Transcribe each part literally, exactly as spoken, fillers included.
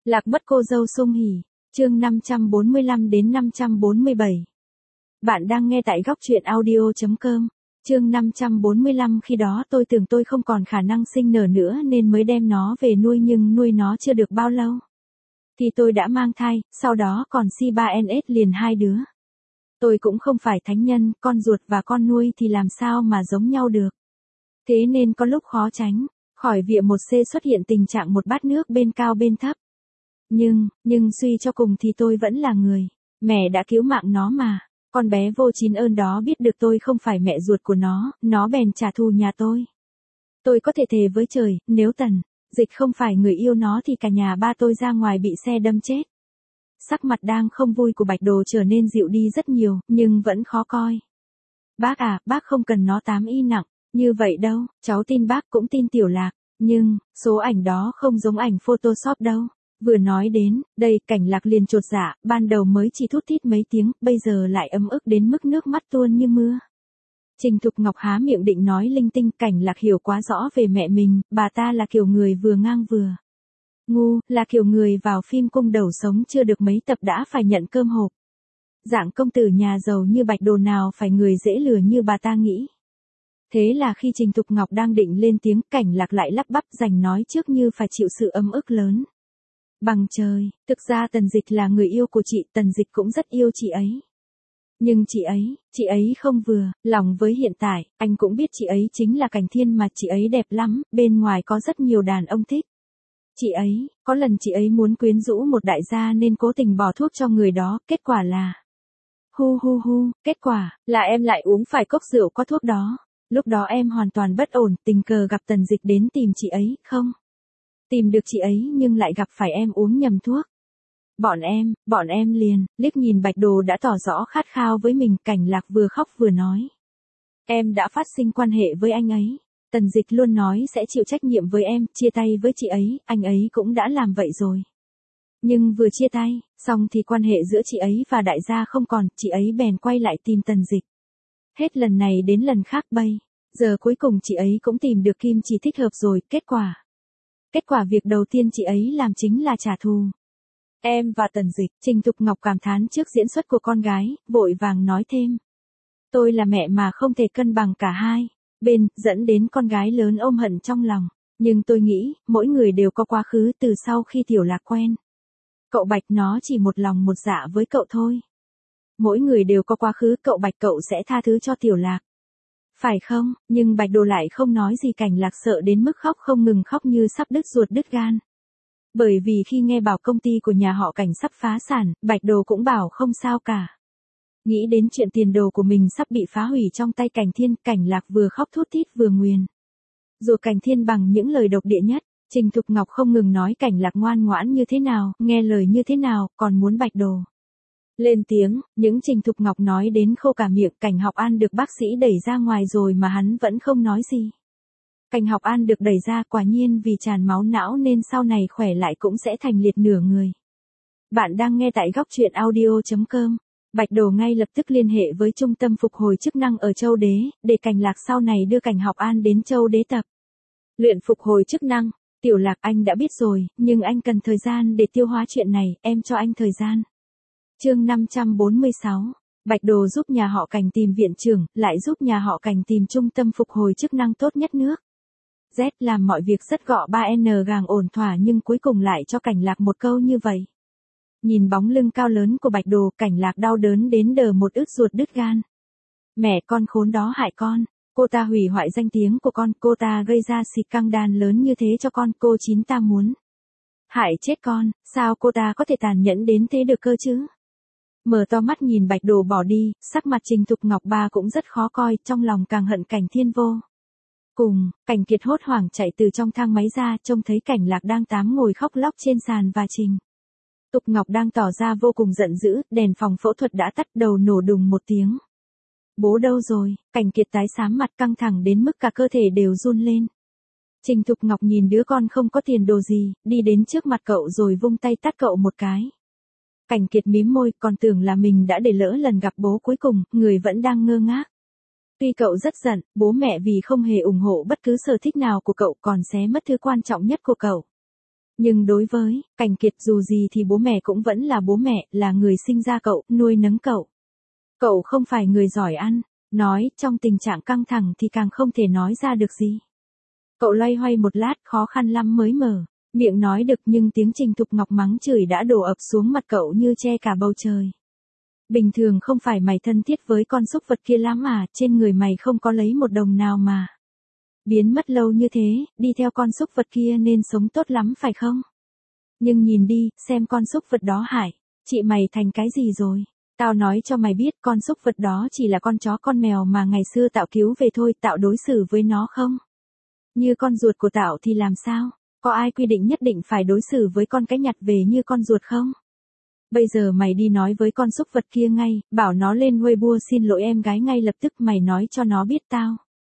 Lạc mất cô dâu Sung Hỉ, chương năm trăm bốn mươi lăm đến năm trăm bốn mươi bảy. Bạn đang nghe tại góc truyện audio.com, chương năm trăm bốn mươi lăm. Khi đó tôi tưởng tôi không còn khả năng sinh nở nữa nên mới đem nó về nuôi, nhưng nuôi nó chưa được bao lâu thì tôi đã mang thai, sau đó còn si ba en ét liền hai đứa. Tôi cũng không phải thánh nhân, con ruột và con nuôi thì làm sao mà giống nhau được. Thế nên có lúc khó tránh khỏi việc một C xuất hiện tình trạng một bát nước bên cao bên thấp. Nhưng, nhưng suy cho cùng thì tôi vẫn là người mẹ đã cứu mạng nó mà. Con bé vô chín ơn đó biết được tôi không phải mẹ ruột của nó, nó bèn trả thù nhà tôi. Tôi có thể thề với trời, nếu Tần Dịch không phải người yêu nó thì cả nhà ba tôi ra ngoài bị xe đâm chết. Sắc mặt đang không vui của Bạch Đồ trở nên dịu đi rất nhiều, nhưng vẫn khó coi. Bác à, bác không cần nó tám y nặng như vậy đâu, cháu tin bác cũng tin Tiểu Lạc, nhưng số ảnh đó không giống ảnh Photoshop đâu. Vừa nói đến đây, Cảnh Lạc liền chột dạ, ban đầu mới chỉ thút thít mấy tiếng, bây giờ lại ấm ức đến mức nước mắt tuôn như mưa. Trình Thục Ngọc há miệng định nói linh tinh, Cảnh Lạc hiểu quá rõ về mẹ mình, bà ta là kiểu người vừa ngang vừa ngu, là kiểu người vào phim cung đầu sống chưa được mấy tập đã phải nhận cơm hộp. Dạng công tử nhà giàu như Bạch Đồ nào phải người dễ lừa như bà ta nghĩ. Thế là khi Trình Thục Ngọc đang định lên tiếng, Cảnh Lạc lại lắp bắp giành nói trước như phải chịu sự ấm ức lớn. Bằng trời, thực ra Tần Dịch là người yêu của chị, Tần Dịch cũng rất yêu chị ấy. Nhưng chị ấy, chị ấy không vừa lòng với hiện tại, anh cũng biết chị ấy chính là Cảnh Thiên mà, chị ấy đẹp lắm, bên ngoài có rất nhiều đàn ông thích. Chị ấy, có lần chị ấy muốn quyến rũ một đại gia nên cố tình bỏ thuốc cho người đó, kết quả là... Hu hu hu, kết quả là em lại uống phải cốc rượu có thuốc đó. Lúc đó em hoàn toàn bất ổn, tình cờ gặp Tần Dịch đến tìm chị ấy, không tìm được chị ấy nhưng lại gặp phải em uống nhầm thuốc. Bọn em, bọn em liền, liếc nhìn Bạch Đồ đã tỏ rõ khát khao với mình. Cảnh Lạc vừa khóc vừa nói. Em đã phát sinh quan hệ với anh ấy. Tần Dịch luôn nói sẽ chịu trách nhiệm với em, chia tay với chị ấy, anh ấy cũng đã làm vậy rồi. Nhưng vừa chia tay, xong thì quan hệ giữa chị ấy và đại gia không còn, chị ấy bèn quay lại tìm Tần Dịch. Hết lần này đến lần khác bây giờ cuối cùng chị ấy cũng tìm được kim chỉ thích hợp rồi, kết quả. Kết quả việc đầu tiên chị ấy làm chính là trả thù em và Tần Dịch. Trình Thục Ngọc cảm thán trước diễn xuất của con gái, vội vàng nói thêm. Tôi là mẹ mà không thể cân bằng cả hai bên, dẫn đến con gái lớn ôm hận trong lòng. Nhưng tôi nghĩ, mỗi người đều có quá khứ từ sau khi Tiểu Lạc quen cậu Bạch, nó chỉ một lòng một dạ với cậu thôi. Mỗi người đều có quá khứ, cậu Bạch cậu sẽ tha thứ cho Tiểu Lạc. Phải không? Nhưng Bạch Đồ lại không nói gì. Cảnh Lạc sợ đến mức khóc không ngừng, khóc như sắp đứt ruột đứt gan. Bởi vì khi nghe bảo công ty của nhà họ Cảnh sắp phá sản, Bạch Đồ cũng bảo không sao cả. Nghĩ đến chuyện tiền đồ của mình sắp bị phá hủy trong tay Cảnh Thiên, Cảnh Lạc vừa khóc thút thít vừa nguyền rủa Cảnh Thiên bằng những lời độc địa nhất. Trình Thục Ngọc không ngừng nói Cảnh Lạc ngoan ngoãn như thế nào, nghe lời như thế nào, còn muốn Bạch Đồ lên tiếng. Những Trình Thục Ngọc nói đến khô cả miệng. Cảnh Học An được bác sĩ đẩy ra ngoài rồi mà hắn vẫn không nói gì. Cảnh Học An được đẩy ra quả nhiên vì tràn máu não nên sau này khỏe lại cũng sẽ thành liệt nửa người. Bạn đang nghe tại góc truyện audio.com. Bạch Đồ ngay lập tức liên hệ với trung tâm phục hồi chức năng ở Châu Đế, để Cảnh Lạc sau này đưa Cảnh Học An đến Châu Đế tập luyện phục hồi chức năng. Tiểu Lạc, anh đã biết rồi, nhưng anh cần thời gian để tiêu hóa chuyện này, em cho anh thời gian. Chương năm trăm bốn mươi sáu. Bạch Đồ giúp nhà họ Cảnh tìm viện trưởng, lại giúp nhà họ Cảnh tìm trung tâm phục hồi chức năng tốt nhất nước. Z làm mọi việc rất gọ ba n gàng ổn thỏa, nhưng cuối cùng lại cho Cảnh Lạc một câu như vậy. Nhìn bóng lưng cao lớn của Bạch Đồ, Cảnh Lạc đau đớn đến đờ một ức ruột đứt gan. Mẹ con khốn đó hại con. Cô ta hủy hoại danh tiếng của con, cô ta gây ra scandal lớn như thế cho con, cô chín ta muốn hại chết con, sao cô ta có thể tàn nhẫn đến thế được cơ chứ? Mở to mắt nhìn Bạch Đồ bỏ đi, sắc mặt Trình Thục Ngọc ba cũng rất khó coi, trong lòng càng hận Cảnh Thiên vô cùng. Cảnh Kiệt hốt hoảng chạy từ trong thang máy ra, trông thấy Cảnh Lạc đang tám ngồi khóc lóc trên sàn và Trình Thục Ngọc đang tỏ ra vô cùng giận dữ. Đèn phòng phẫu thuật đã tắt, đầu nổ đùng một tiếng. Bố đâu rồi? Cảnh Kiệt tái xám mặt, căng thẳng đến mức cả cơ thể đều run lên. Trình Thục Ngọc nhìn đứa con không có tiền đồ gì, đi đến trước mặt cậu rồi vung tay tát cậu một cái. Cảnh Kiệt mím môi, còn tưởng là mình đã để lỡ lần gặp bố cuối cùng, người vẫn đang ngơ ngác. Tuy cậu rất giận, bố mẹ vì không hề ủng hộ bất cứ sở thích nào của cậu, còn xé mất thứ quan trọng nhất của cậu. Nhưng đối với Cảnh Kiệt dù gì thì bố mẹ cũng vẫn là bố mẹ, là người sinh ra cậu, nuôi nấng cậu. Cậu không phải người giỏi ăn, nói trong tình trạng căng thẳng thì càng không thể nói ra được gì. Cậu loay hoay một lát khó khăn lắm mới mở miệng nói được, nhưng tiếng Trình Thục Ngọc mắng chửi đã đổ ập xuống mặt cậu như che cả bầu trời. Bình thường không phải mày thân thiết với con súc vật kia lắm à, trên người mày không có lấy một đồng nào mà. Biến mất lâu như thế, đi theo con súc vật kia nên sống tốt lắm phải không? Nhưng nhìn đi, xem con súc vật đó hại, chị mày thành cái gì rồi? Tao nói cho mày biết con súc vật đó chỉ là con chó con mèo mà ngày xưa Tạo cứu về thôi, Tạo đối xử với nó không? Như con ruột của Tạo thì làm sao? Có ai quy định nhất định phải đối xử với con cái nhặt về như con ruột không? Bây giờ mày đi nói với con súc vật kia ngay, bảo nó lên Weibo xin lỗi em gái ngay lập tức, mày nói cho nó biết tao.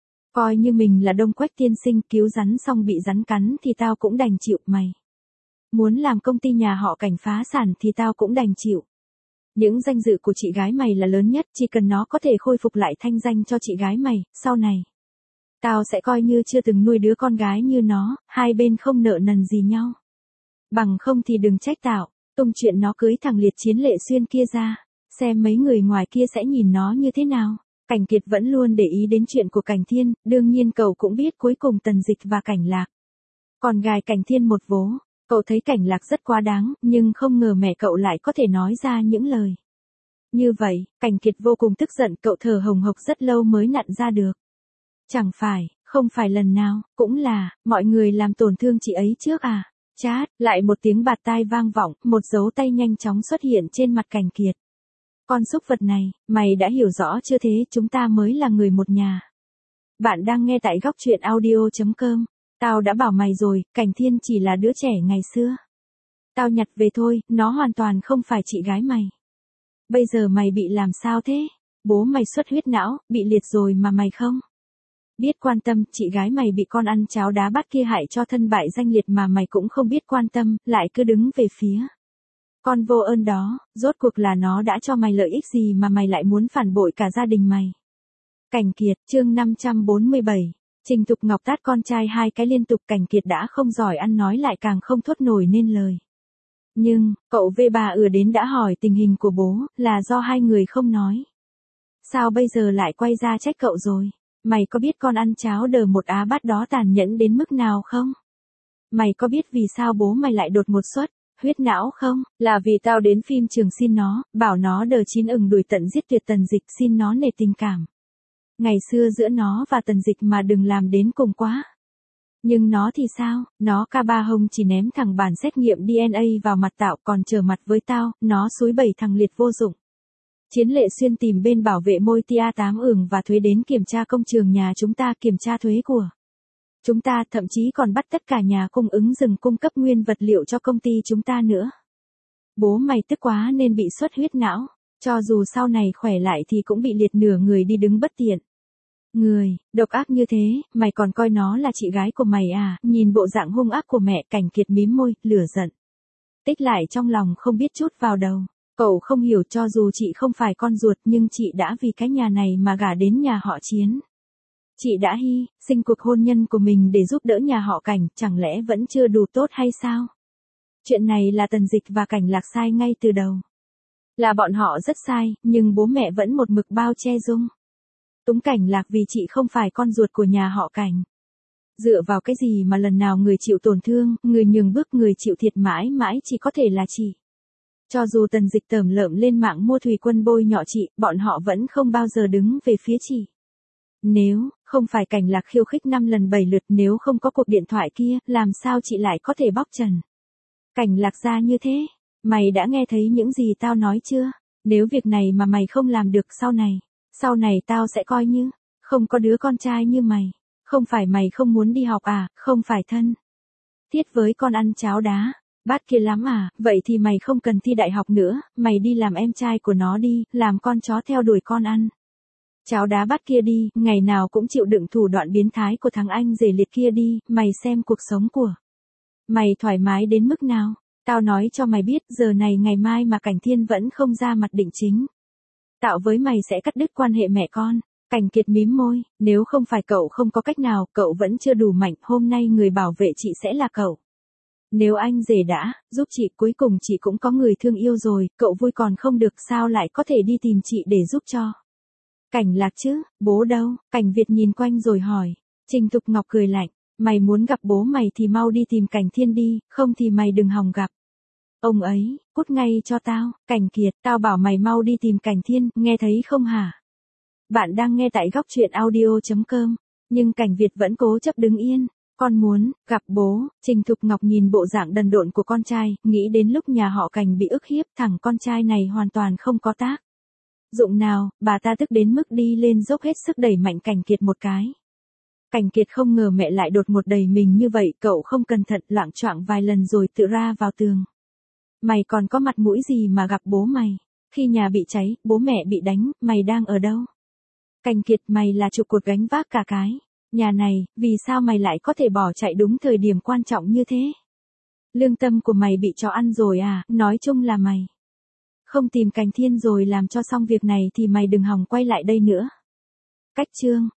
Coi như mình là Đông Quách tiên sinh cứu rắn xong bị rắn cắn thì tao cũng đành chịu mày. Muốn làm công ty nhà họ Cảnh phá sản thì tao cũng đành chịu. Những danh dự của chị gái mày là lớn nhất, chỉ cần nó có thể khôi phục lại thanh danh cho chị gái mày, sau này. Tao sẽ coi như chưa từng nuôi đứa con gái như nó, hai bên không nợ nần gì nhau. Bằng không thì đừng trách Tạo, tung chuyện nó cưới thằng Liệt Chiến Lệ Xuyên kia ra, xem mấy người ngoài kia sẽ nhìn nó như thế nào. Cảnh Kiệt vẫn luôn để ý đến chuyện của Cảnh Thiên, đương nhiên cậu cũng biết cuối cùng Tần Dịch và Cảnh Lạc. Còn gài Cảnh Thiên một vố, cậu thấy Cảnh Lạc rất quá đáng, nhưng không ngờ mẹ cậu lại có thể nói ra những lời như vậy. Cảnh Kiệt vô cùng tức giận, cậu thở hồng hộc rất lâu mới nặn ra được. Chẳng phải, không phải lần nào, cũng là, mọi người làm tổn thương chị ấy trước à? Chát, lại một tiếng bạt tai vang vọng, một dấu tay nhanh chóng xuất hiện trên mặt Cảnh Kiệt. Con súc vật này, mày đã hiểu rõ chưa thế, chúng ta mới là người một nhà. Bạn đang nghe tại góc truyện audio chấm com. Tao đã bảo mày rồi, Cảnh Thiên chỉ là đứa trẻ ngày xưa. Tao nhặt về thôi, nó hoàn toàn không phải chị gái mày. Bây giờ mày bị làm sao thế? Bố mày xuất huyết não, bị liệt rồi mà mày không biết quan tâm, chị gái mày bị con ăn cháo đá bát kia hại cho thân bại danh liệt mà mày cũng không biết quan tâm, lại cứ đứng về phía con vô ơn đó, rốt cuộc là nó đã cho mày lợi ích gì mà mày lại muốn phản bội cả gia đình mày. Cảnh Kiệt, chương năm trăm bốn mươi bảy. Trình Thục Ngọc tát con trai hai cái liên tục, Cảnh Kiệt đã không giỏi ăn nói lại càng không thốt nổi nên lời. Nhưng, cậu vê ba ừa đến đã hỏi tình hình của bố, là do hai người không nói. Sao bây giờ lại quay ra trách cậu rồi? Mày có biết con ăn cháo đờ một á bát đó tàn nhẫn đến mức nào không? Mày có biết vì sao bố mày lại đột một xuất huyết não không? Là vì tao đến phim trường xin nó, bảo nó đờ chín ừng đuổi tận giết tuyệt Tần Dịch, xin nó nể tình cảm. Ngày xưa giữa nó và Tần Dịch mà đừng làm đến cùng quá. Nhưng nó thì sao? Nó ca ba hông chỉ ném thằng bản xét nghiệm đê en a vào mặt Tạo, còn trở mặt với tao, nó xúi bẩy thằng Liệt vô dụng. Chiến Lệ Xuyên tìm bên bảo vệ môi tia tám ưởng và thuế đến kiểm tra công trường nhà chúng ta, kiểm tra thuế của chúng ta, thậm chí còn bắt tất cả nhà cung ứng dừng cung cấp nguyên vật liệu cho công ty chúng ta nữa. Bố mày tức quá nên bị xuất huyết não, cho dù sau này khỏe lại thì cũng bị liệt nửa người đi đứng bất tiện. Người, độc ác như thế, mày còn coi nó là chị gái của mày à? Nhìn bộ dạng hung ác của mẹ, Cảnh Kiệt mím môi, lửa giận tích lại trong lòng không biết chút vào đầu. Cậu không hiểu, cho dù chị không phải con ruột nhưng chị đã vì cái nhà này mà gả đến nhà họ Chiến. Chị đã hy sinh cuộc hôn nhân của mình để giúp đỡ nhà họ Cảnh, chẳng lẽ vẫn chưa đủ tốt hay sao? Chuyện này là Tần Dịch và Cảnh Lạc sai ngay từ đầu. Là bọn họ rất sai, nhưng bố mẹ vẫn một mực bao che dung túng Cảnh Lạc vì chị không phải con ruột của nhà họ Cảnh. Dựa vào cái gì mà lần nào người chịu tổn thương, người nhường bước, người chịu thiệt mãi mãi chỉ có thể là chị. Cho dù Tần Dịch tởm lợm lên mạng mua Thùy Quân bôi nhọ chị, bọn họ vẫn không bao giờ đứng về phía chị. Nếu không phải Cảnh Lạc khiêu khích năm lần bảy lượt, nếu không có cuộc điện thoại kia, làm sao chị lại có thể bóc trần Cảnh Lạc ra như thế? Mày đã nghe thấy những gì tao nói chưa? Nếu việc này mà mày không làm được sau này, sau này tao sẽ coi như không có đứa con trai như mày. Không phải mày không muốn đi học à, không phải thân thiết với con ăn cháo đá bát kia lắm à, vậy thì mày không cần thi đại học nữa, mày đi làm em trai của nó đi, làm con chó theo đuổi con ăn cháo đá bát kia đi, ngày nào cũng chịu đựng thủ đoạn biến thái của thằng anh rể Liệt kia đi, mày xem cuộc sống của mày thoải mái đến mức nào. Tao nói cho mày biết, giờ này ngày mai mà Cảnh Thiên vẫn không ra mặt định chính Tạo với mày sẽ cắt đứt quan hệ mẹ con. Cảnh Kiệt mím môi, nếu không phải cậu không có cách nào, cậu vẫn chưa đủ mạnh, hôm nay người bảo vệ chị sẽ là cậu. Nếu anh rể đã, giúp chị cuối cùng chị cũng có người thương yêu rồi, cậu vui còn không được sao lại có thể đi tìm chị để giúp cho. Cảnh Lạc chứ, bố đâu, Cảnh Việt nhìn quanh rồi hỏi. Trình Thục Ngọc cười lạnh, mày muốn gặp bố mày thì mau đi tìm Cảnh Thiên đi, không thì mày đừng hòng gặp. Ông ấy, cút ngay cho tao, Cảnh Kiệt, tao bảo mày mau đi tìm Cảnh Thiên, nghe thấy không hả? Bạn đang nghe tại góc truyện audio.com, nhưng Cảnh Việt vẫn cố chấp đứng yên. Con muốn, gặp bố, Trình Thục Ngọc nhìn bộ dạng đần độn của con trai, nghĩ đến lúc nhà họ Cảnh bị ức hiếp, thằng con trai này hoàn toàn không có tác dụng nào, bà ta tức đến mức đi lên dốc hết sức đẩy mạnh Cảnh Kiệt một cái. Cảnh Kiệt không ngờ mẹ lại đột ngột đẩy mình như vậy, cậu không cẩn thận loạng choạng vài lần rồi tự ra vào tường. Mày còn có mặt mũi gì mà gặp bố mày? Khi nhà bị cháy, bố mẹ bị đánh, mày đang ở đâu? Cảnh Kiệt, mày là trụ cột gánh vác cả cái nhà này, vì sao mày lại có thể bỏ chạy đúng thời điểm quan trọng như thế? Lương tâm của mày bị chó ăn rồi à, nói chung là mày không tìm Cảnh Thiên rồi làm cho xong việc này thì mày đừng hòng quay lại đây nữa. Cách chương